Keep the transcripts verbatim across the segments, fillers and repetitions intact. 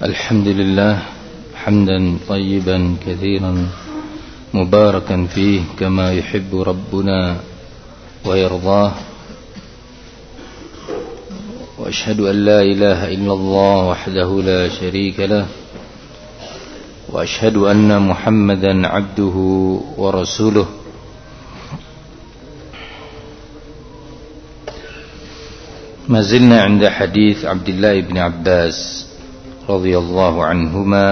الحمد لله حمدا طيبا كثيرا مباركا فيه كما يحب ربنا ويرضاه، وأشهد أن لا إله إلا الله وحده لا شريك له، وأشهد أن محمدا عبده ورسوله. ما زلنا عند حديث عبد الله بن عباس رضي الله عنهما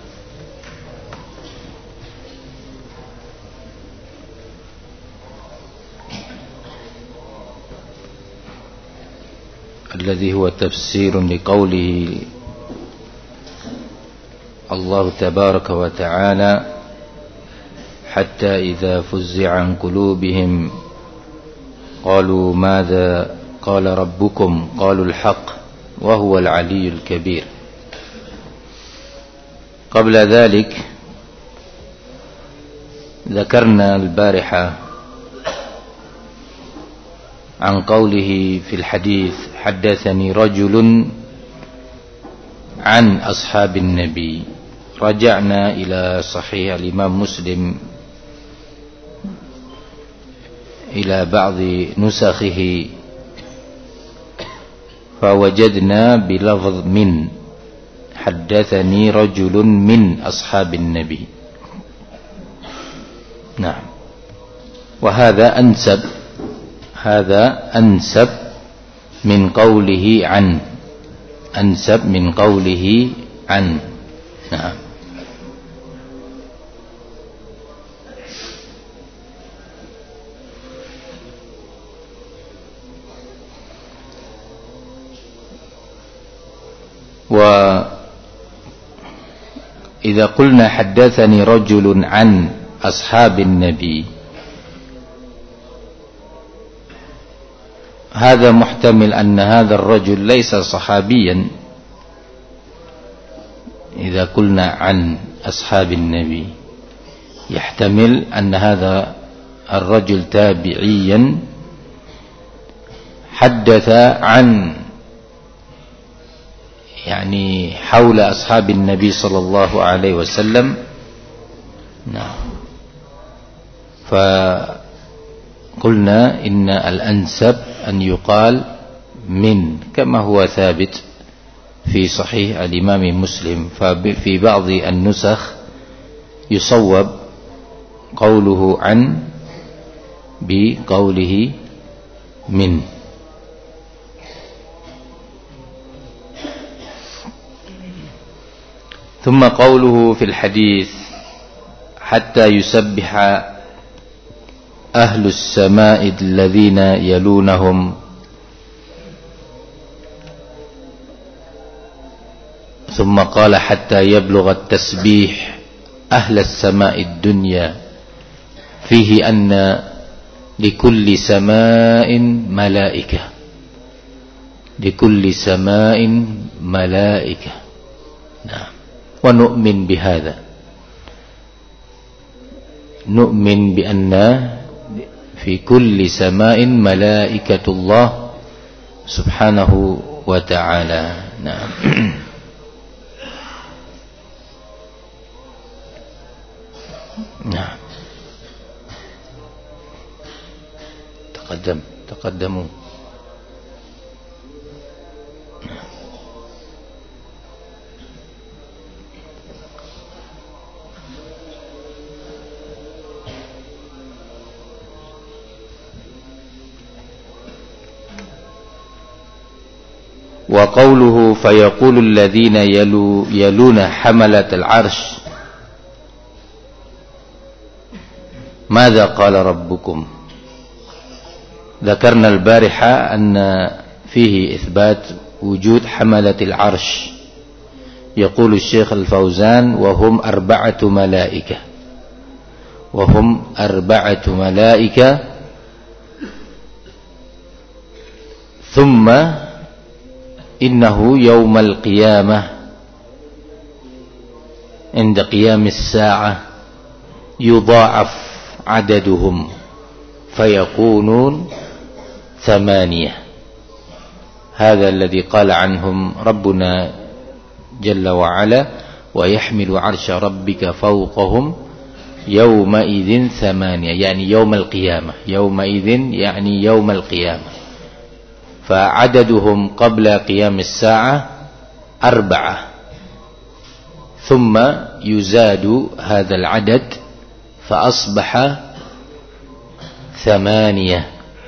الذي هو تفسير لقوله الله تبارك وتعالى: حتى إذا فزع عن قلوبهم قالوا ماذا قال ربكم قالوا الحق وهو العلي الكبير. قبل ذلك ذكرنا البارحة عن قوله في الحديث: حدثني رجل عن أصحاب النبي. رجعنا إلى صحيح الإمام مسلم إلى بعض نسخه فوجدنا بلفظ من، حدثني رجل من أصحاب النبي. نعم، وهذا أنسب، هذا أنسب من قوله عن، أنسب من قوله عن. نعم. وإذا قلنا حدثني رجل عن أصحاب النبي، هذا محتمل أن هذا الرجل ليس صحابيا. إذا قلنا عن أصحاب النبي يحتمل أن هذا الرجل تابعيا حدث عن، يعني حول أصحاب النبي صلى الله عليه وسلم. نعم. فقلنا إن الأنسب أن يقال من، كما هو ثابت في صحيح الإمام مسلم. ففي بعض النسخ يصوب قوله عن بقوله من. ثم قوله في الحديث: حتى يسبح أهل السماء الذين يلونهم. ثم قال: حتى يبلغ التسبيح أهل السماء الدنيا، فيه أن لكل سماء ملائكة، لكل سماء ملائكة. نعم. ونؤمن بهذا، نؤمن بأن في كل سماء ملائكة الله سبحانه وتعالى. نعم. نعم. تقدم تقدموا. وقوله: فيقول الذين يلو يلون حملة العرش ماذا قال ربكم. ذكرنا البارحة أن فيه إثبات وجود حملة العرش. يقول الشيخ الفوزان: وهم أربعة ملائكة، وهم أربعة ملائكة. ثم إنه يوم القيامة عند قيام الساعة يضاعف عددهم فيكونون ثمانية. هذا الذي قال عنهم ربنا جل وعلا ويحمل عرش ربك فوقهم يومئذ ثمانية يعني يوم القيامة يومئذ يعني يوم القيامة فعددهم قبل قيام الساعة أربعة ثم يزاد هذا العدد فأصبح ثمانية.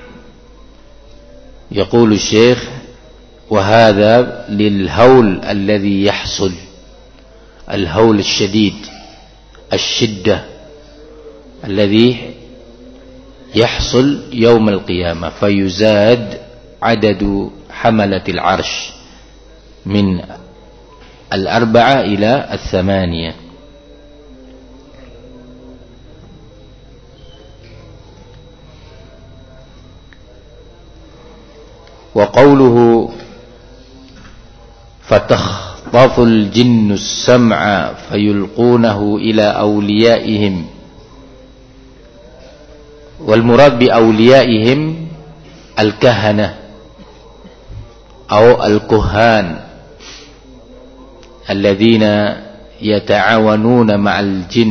يقول الشيخ وهذا للهول الذي يحصل الهول الشديد الشدة الذي يحصل يوم القيامة فيزاد عدد حملة العرش من الأربعة إلى الثمانية. وقوله فتخطف الجن السمع فيلقونه إلى أوليائهم والمراد بأوليائهم الكهنة أو الكهان الذين يتعاونون مع الجن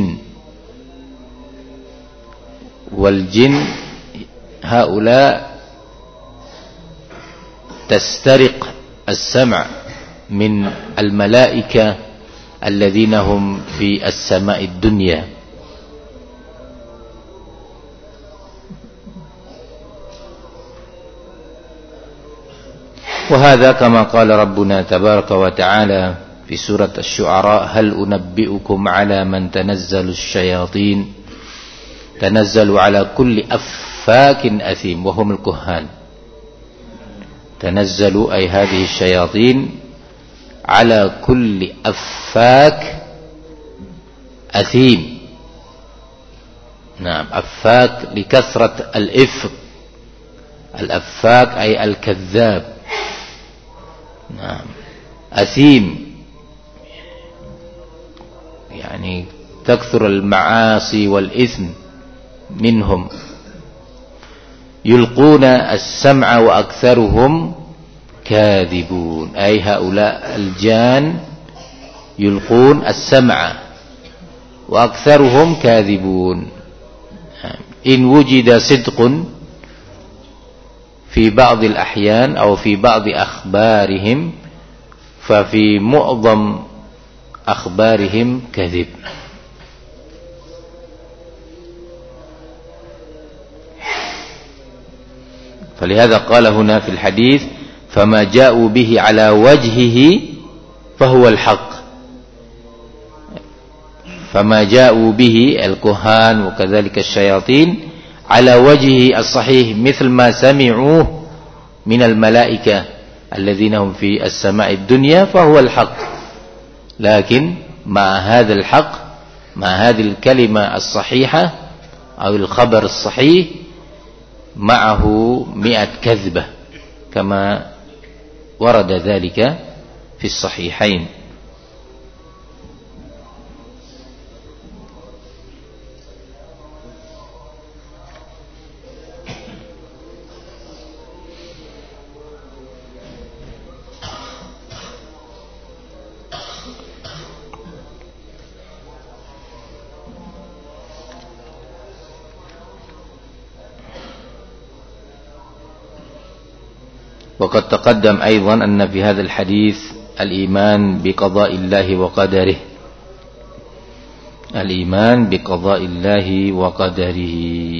والجن هؤلاء تسترق السمع من الملائكة الذين هم في السماء الدنيا. وهذا كما قال ربنا تبارك وتعالى في سورة الشعراء هل أنبئكم على من تنزل الشياطين تنزل على كل أفاك أثيم وهم الكهان تنزل أي هذه الشياطين على كل أفاك أثيم. نعم أفاك لكثرة الإفك الأفاك أي الكذاب. نعم أثيم يعني تكثر المعاصي والإثم منهم. يلقون السمع وأكثرهم كاذبون أي هؤلاء الجان يلقون السمع وأكثرهم كاذبون. إن وجد صدق في بعض الأحيان أو في بعض أخبارهم ففي معظم أخبارهم كذب. فلهذا قال هنا في الحديث فما جاءوا به على وجهه فهو الحق. فما جاءوا به الكهان وكذلك الشياطين على وجهه الصحيح مثل ما سمعوه من الملائكة الذين هم في السماء الدنيا فهو الحق. لكن مع هذا الحق مع هذه الكلمة الصحيحة أو الخبر الصحيح معه مئة كذبة كما ورد ذلك في الصحيحين. وقد تقدم أيضا أن في هذا الحديث الإيمان بقضاء الله وقدره الإيمان بقضاء الله وقدره.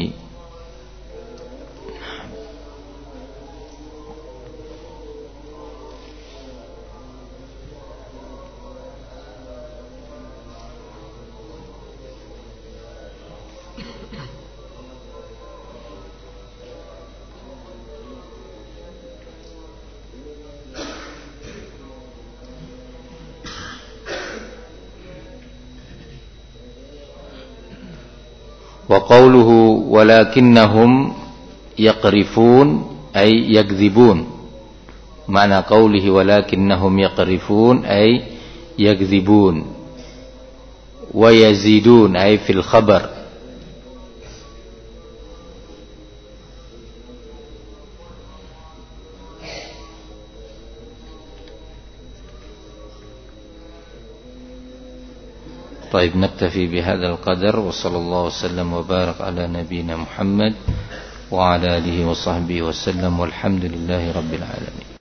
وقوله ولكنهم يقرفون أي يكذبون. معنى قوله ولكنهم يقرفون أي يكذبون ويزيدون أي في الخبر. طيب نكتفي بهذا القدر وصلى الله وسلم وبارك على نبينا محمد وعلى آله وصحبه وسلم والحمد لله رب العالمين.